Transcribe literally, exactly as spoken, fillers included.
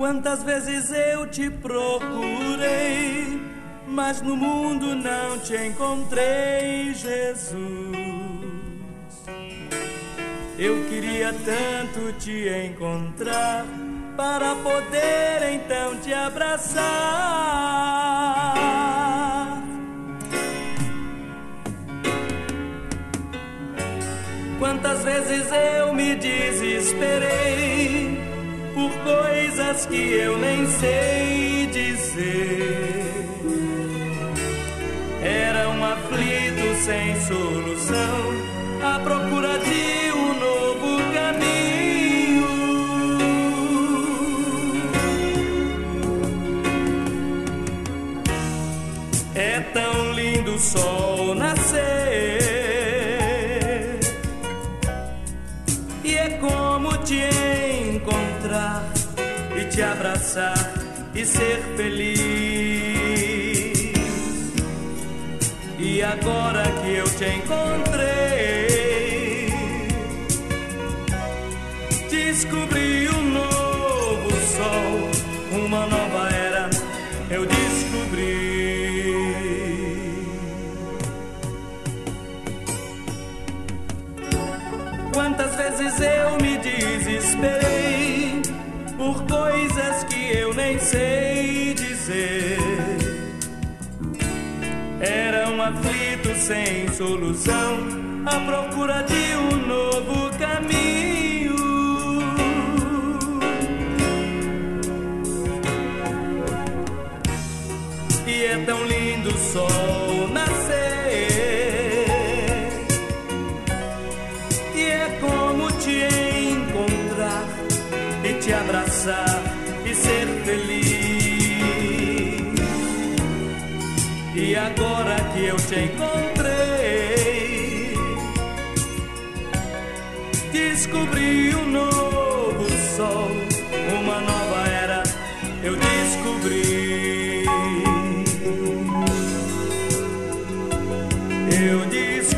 Quantas vezes eu te procurei, mas no mundo não te encontrei, Jesus. Eu queria tanto te encontrar para poder então te abraçar. Quantas vezes eu me desesperei por coisas que eu nem sei dizer. Era um aflito sem solução, à procura de um novo caminho. É tão lindo o sol nascer, e é como te encontrar e te abraçar e ser feliz. E agora que eu te encontrei, descobri um novo sol, uma nova era, eu descobri. Quantas vezes eu me desesperei por coisas que eu nem sei dizer. Era um aflito sem solução, à procura de um novo caminho. E é tão lindo o sol nascer, e é como te encontrar e te abraçar e ser feliz. E agora que eu te encontrei, descobri um novo sol, uma nova era, eu descobri. Eu descobri.